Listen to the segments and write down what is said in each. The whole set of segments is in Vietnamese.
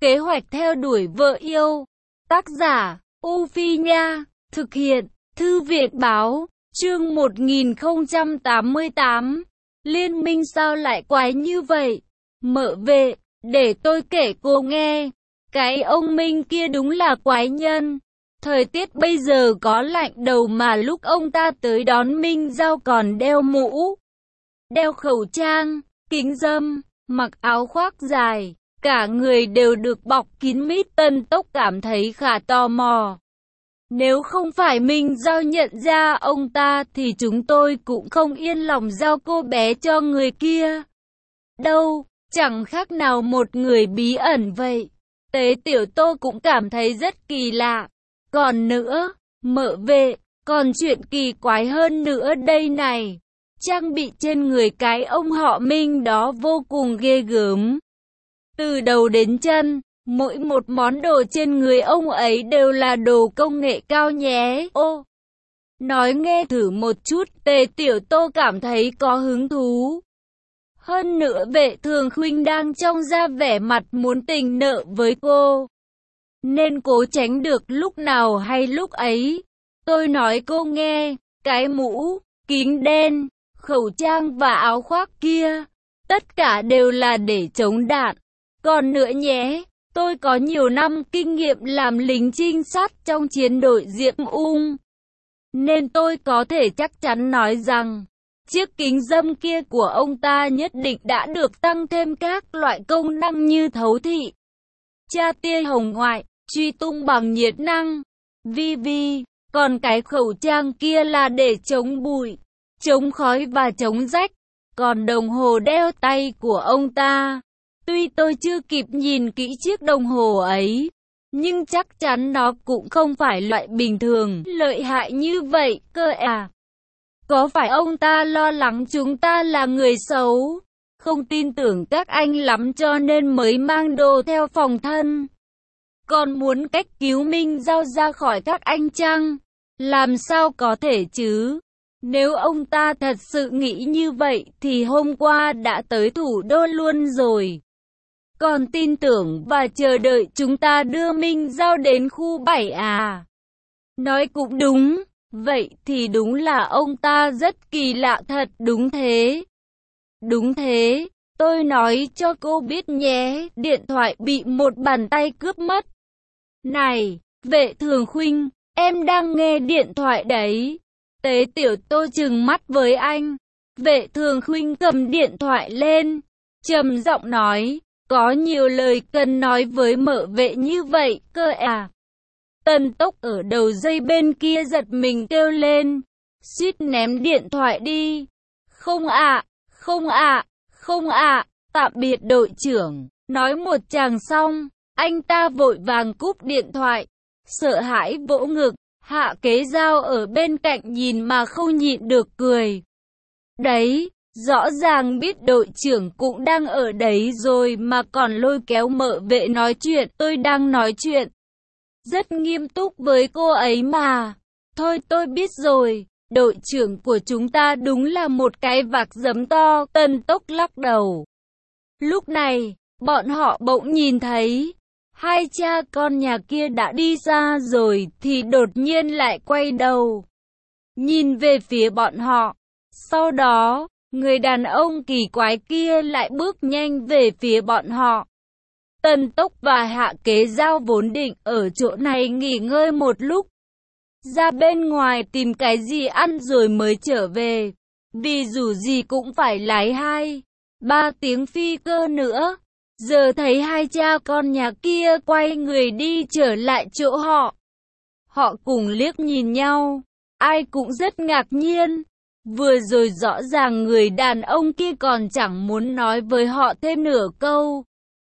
Kế hoạch theo đuổi vợ yêu. Tác giả, U Phi Nha. Thực hiện, Thư viện Báo. Chương 1088. Liên minh sao lại quái như vậy? Mợ vệ, để tôi kể cô nghe. Cái ông Minh kia đúng là quái nhân. Thời tiết bây giờ có lạnh đầu mà lúc ông ta tới đón Minh Giao còn đeo mũ, đeo khẩu trang, kính râm, mặc áo khoác dài. Cả người đều được bọc kín mít. Tân Tốc cảm thấy khá tò mò. Nếu không phải Minh Giao nhận ra ông ta thì chúng tôi cũng không yên lòng giao cô bé cho người kia. Đâu, chẳng khác nào một người bí ẩn vậy. Tế Tiểu Tô cũng cảm thấy rất kỳ lạ. Còn nữa, mợ vệ, còn chuyện kỳ quái hơn nữa đây này. Trang bị trên người cái ông họ Minh đó vô cùng ghê gớm. Từ đầu đến chân, mỗi một món đồ trên người ông ấy đều là đồ công nghệ cao nhé. Ô, nói nghe thử một chút. Tề Tiểu Tô cảm thấy có hứng thú. Hơn nữa Vệ Thường Khuynh đang trong ra vẻ mặt muốn tình nợ với cô, nên cố tránh được lúc nào hay lúc ấy. Tôi nói cô nghe, cái mũ, kính đen, khẩu trang và áo khoác kia, tất cả đều là để chống đạn. Còn nữa nhé, tôi có nhiều năm kinh nghiệm làm lính trinh sát trong chiến đội Diệm Ung, nên tôi có thể chắc chắn nói rằng chiếc kính râm kia của ông ta nhất định đã được tăng thêm các loại công năng như thấu thị, tra tia hồng ngoại, truy tung bằng nhiệt năng, vi. Còn cái khẩu trang kia là để chống bụi, chống khói và chống rách. Còn đồng hồ đeo tay của ông ta, tuy tôi chưa kịp nhìn kỹ chiếc đồng hồ ấy, nhưng chắc chắn nó cũng không phải loại bình thường, lợi hại như vậy cơ à. Có phải ông ta lo lắng chúng ta là người xấu, không tin tưởng các anh lắm cho nên mới mang đồ theo phòng thân? Còn muốn cách cứu Minh Giao ra khỏi các anh chăng? Làm sao có thể chứ? Nếu ông ta thật sự nghĩ như vậy thì hôm qua đã tới thủ đô luôn rồi. Còn tin tưởng và chờ đợi chúng ta đưa Minh Giao đến khu 7 à? Nói cũng đúng. Vậy thì đúng là ông ta rất kỳ lạ thật. Đúng thế. Đúng thế. Tôi nói cho cô biết nhé, điện thoại bị một bàn tay cướp mất. Này, Vệ Thường Khuynh, em đang nghe điện thoại đấy. Tế Tiểu Tô trừng mắt với anh. Vệ Thường Khuynh cầm điện thoại lên, trầm giọng nói, có nhiều lời cần nói với mợ vệ như vậy cơ à? Tân Tốc ở đầu dây bên kia giật mình kêu lên, suýt ném điện thoại đi. Không ạ, không ạ, không ạ, tạm biệt đội trưởng. Nói một tràng xong, anh ta vội vàng cúp điện thoại, sợ hãi vỗ ngực. Hạ Kế Giao ở bên cạnh nhìn mà không nhịn được cười. Đấy, rõ ràng biết đội trưởng cũng đang ở đấy rồi mà còn lôi kéo mợ vệ nói chuyện. Tôi đang nói chuyện rất nghiêm túc với cô ấy mà. Thôi tôi biết rồi, đội trưởng của chúng ta đúng là một cái vạc giấm to. Tân Tốc lắc đầu. Lúc này, bọn họ bỗng nhìn thấy hai cha con nhà kia đã đi xa rồi thì đột nhiên lại quay đầu, nhìn về phía bọn họ. Sau đó, người đàn ông kỳ quái kia lại bước nhanh về phía bọn họ. Tân Tốc và Hạ Kế Giao vốn định ở chỗ này nghỉ ngơi một lúc, ra bên ngoài tìm cái gì ăn rồi mới trở về. Vì dù gì cũng phải lái 2-3 tiếng phi cơ nữa. Giờ thấy hai cha con nhà kia quay người đi trở lại chỗ họ. Họ cùng liếc nhìn nhau, ai cũng rất ngạc nhiên. Vừa rồi rõ ràng người đàn ông kia còn chẳng muốn nói với họ thêm nửa câu.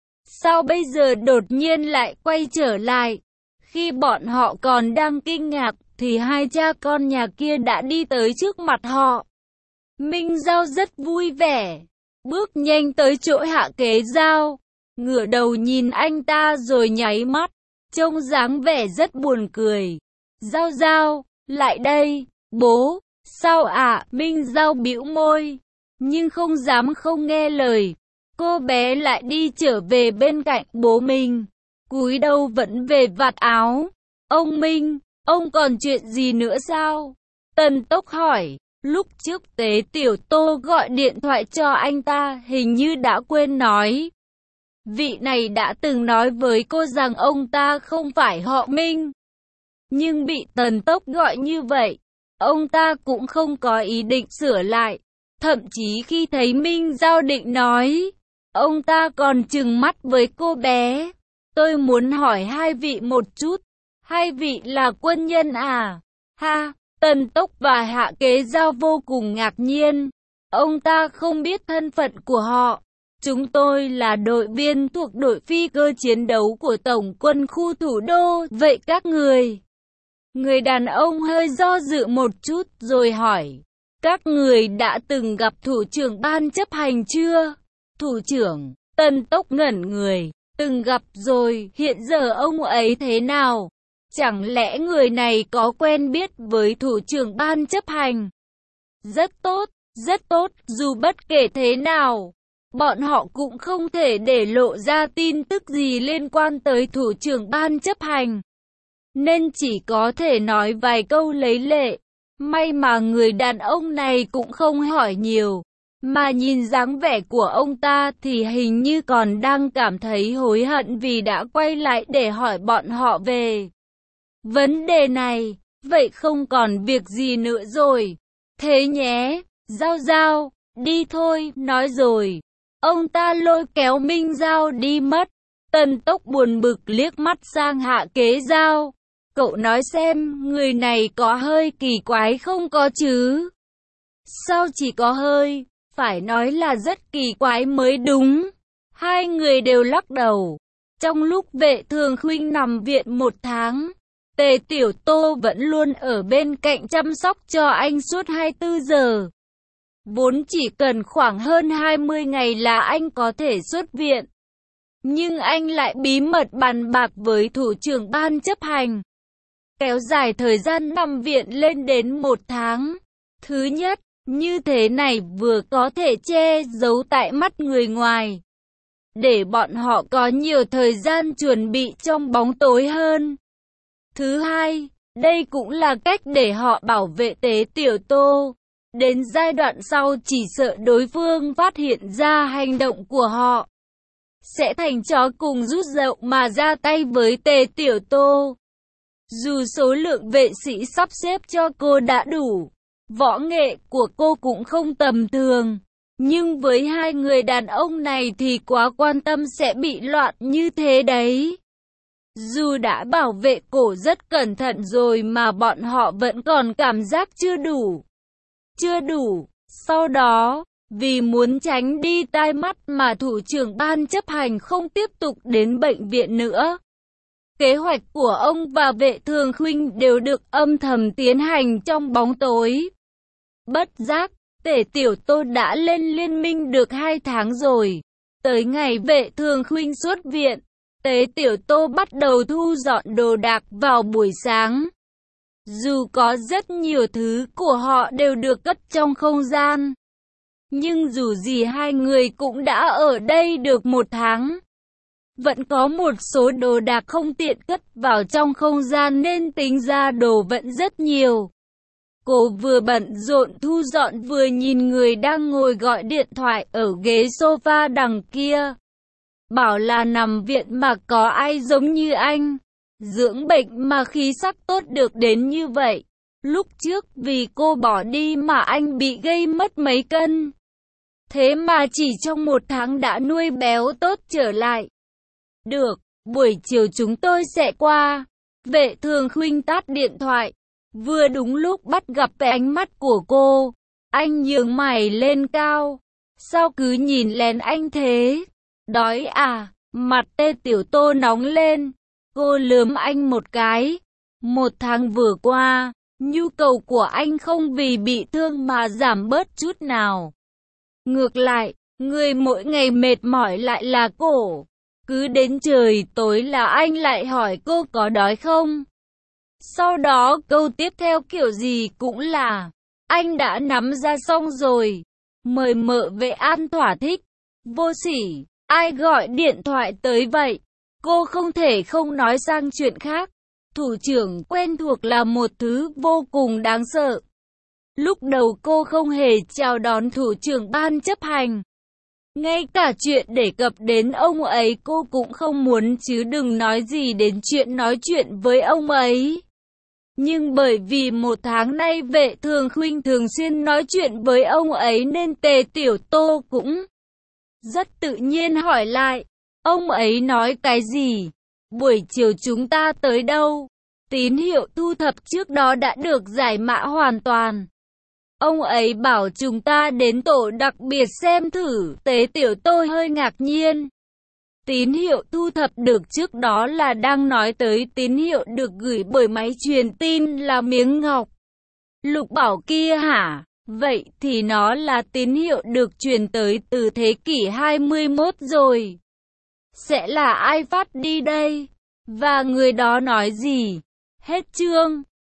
Sao bây giờ đột nhiên lại quay trở lại? Khi bọn họ còn đang kinh ngạc thì hai cha con nhà kia đã đi tới trước mặt họ. Minh Giao rất vui vẻ, bước nhanh tới chỗ Hạ Kế Giao, ngửa đầu nhìn anh ta rồi nháy mắt, trông dáng vẻ rất buồn cười. Giao Giao, lại đây, bố. Sao ạ? Minh Giao bĩu môi, nhưng không dám không nghe lời. Cô bé lại đi trở về bên cạnh bố mình. cúi đầu vẫn về vạt áo. Ông Minh, ông còn chuyện gì nữa sao? Tần Tốc hỏi. Lúc trước Tế Tiểu Tô gọi điện thoại cho anh ta, hình như đã quên nói. Vị này đã từng nói với cô rằng ông ta không phải họ Minh. Nhưng bị Tần Tốc gọi như vậy, ông ta cũng không có ý định sửa lại. Thậm chí khi thấy Minh Giao định nói, ông ta còn trừng mắt với cô bé. Tôi muốn hỏi hai vị một chút. Hai vị là quân nhân à? Ha! Tần Tốc và Hạ Kế Giao vô cùng ngạc nhiên. Ông ta không biết thân phận của họ. Chúng tôi là đội viên thuộc đội phi cơ chiến đấu của Tổng quân khu thủ đô. Vậy các người? Người đàn ông hơi do dự một chút rồi hỏi. Các người đã từng gặp thủ trưởng ban chấp hành chưa? Thủ trưởng, Tần Tốc ngẩn người. Từng gặp rồi, hiện giờ ông ấy thế nào? Chẳng lẽ người này có quen biết với thủ trưởng ban chấp hành? Rất tốt, dù bất kể thế nào, bọn họ cũng không thể để lộ ra tin tức gì liên quan tới thủ trưởng ban chấp hành. Nên chỉ có thể nói vài câu lấy lệ. May mà người đàn ông này cũng không hỏi nhiều. Mà nhìn dáng vẻ của ông ta thì hình như còn đang cảm thấy hối hận vì đã quay lại để hỏi bọn họ về vấn đề này. Vậy không còn việc gì nữa rồi. Thế nhé, Giao Giao, đi thôi, nói rồi. Ông ta lôi kéo Minh Giao đi mất. Tần Tốc buồn bực liếc mắt sang Hạ Kế Giao. Cậu nói xem, người này có hơi kỳ quái không có chứ? Sao chỉ có hơi? Phải nói là rất kỳ quái mới đúng. Hai người đều lắc đầu. Trong lúc Vệ Thường Khuynh nằm viện 1 tháng, Tề Tiểu Tô vẫn luôn ở bên cạnh chăm sóc cho anh suốt 24 giờ. Vốn chỉ cần khoảng hơn 20 ngày là anh có thể xuất viện. Nhưng anh lại bí mật bàn bạc với thủ trưởng ban chấp hành, kéo dài thời gian nằm viện lên đến 1 tháng. Thứ nhất, như thế này vừa có thể che giấu tại mắt người ngoài, để bọn họ có nhiều thời gian chuẩn bị trong bóng tối hơn. Thứ hai, đây cũng là cách để họ bảo vệ Tế Tiểu Tô. Đến giai đoạn sau chỉ sợ đối phương phát hiện ra hành động của họ, sẽ thành chó cùng rút dậu mà ra tay với Tề Tiểu Tô. Dù số lượng vệ sĩ sắp xếp cho cô đã đủ, võ nghệ của cô cũng không tầm thường. Nhưng với hai người đàn ông này thì quá quan tâm sẽ bị loạn như thế đấy. Dù đã bảo vệ cổ rất cẩn thận rồi mà bọn họ vẫn còn cảm giác chưa đủ. Sau đó, vì muốn tránh đi tai mắt mà thủ trưởng ban chấp hành không tiếp tục đến bệnh viện nữa. Kế hoạch của ông và Vệ Thường Khuynh đều được âm thầm tiến hành trong bóng tối. Bất giác, Tề Tiểu Tô đã lên liên minh được 2 tháng rồi. Tới ngày Vệ Thường Khuynh xuất viện, Tế Tiểu Tô bắt đầu thu dọn đồ đạc vào buổi sáng. Dù có rất nhiều thứ của họ đều được cất trong không gian, nhưng dù gì hai người cũng đã ở đây được 1 tháng. Vẫn có một số đồ đạc không tiện cất vào trong không gian nên tính ra đồ vẫn rất nhiều. Cô vừa bận rộn thu dọn vừa nhìn người đang ngồi gọi điện thoại ở ghế sofa đằng kia. Bảo là nằm viện mà có ai giống như anh, dưỡng bệnh mà khí sắc tốt được đến như vậy. Lúc trước vì cô bỏ đi mà anh bị gây mất mấy cân. Thế mà chỉ trong 1 tháng đã nuôi béo tốt trở lại. Được, buổi chiều chúng tôi sẽ qua. Vệ Thường Khuynh tắt điện thoại. Vừa đúng lúc bắt gặp cái ánh mắt của cô. Anh nhướng mày lên cao. Sao cứ nhìn lén anh thế? Đói à? Mặt Tề Tiểu Tô nóng lên. Cô lườm anh một cái. 1 tháng vừa qua, nhu cầu của anh không vì bị thương mà giảm bớt chút nào. Ngược lại, người mỗi ngày mệt mỏi lại là cô. Cứ đến trời tối là anh lại hỏi cô có đói không. Sau đó câu tiếp theo kiểu gì cũng là anh đã nắm ra xong rồi. Mời mợ vệ an thỏa thích. Vô sỉ, ai gọi điện thoại tới vậy? Cô không thể không nói sang chuyện khác. Thủ trưởng quen thuộc là một thứ vô cùng đáng sợ. Lúc đầu cô không hề chào đón thủ trưởng ban chấp hành. Ngay cả chuyện đề cập đến ông ấy cô cũng không muốn, chứ đừng nói gì đến chuyện nói chuyện với ông ấy. Nhưng bởi vì một tháng nay Vệ Thường Khuynh thường xuyên nói chuyện với ông ấy nên Tề Tiểu Tô cũng rất tự nhiên hỏi lại. Ông ấy nói cái gì? Buổi chiều chúng ta tới đâu? Tín hiệu thu thập trước đó đã được giải mã hoàn toàn. Ông ấy bảo chúng ta đến tổ đặc biệt xem thử. Tế Tiểu Tôi hơi ngạc nhiên. Tín hiệu thu thập được trước đó là đang nói tới tín hiệu được gửi bởi máy truyền tin là miếng ngọc lục bảo kia hả? Vậy thì nó là tín hiệu được truyền tới từ thế kỷ 21 rồi. Sẽ là ai phát đi đây? Và người đó nói gì? Hết chương.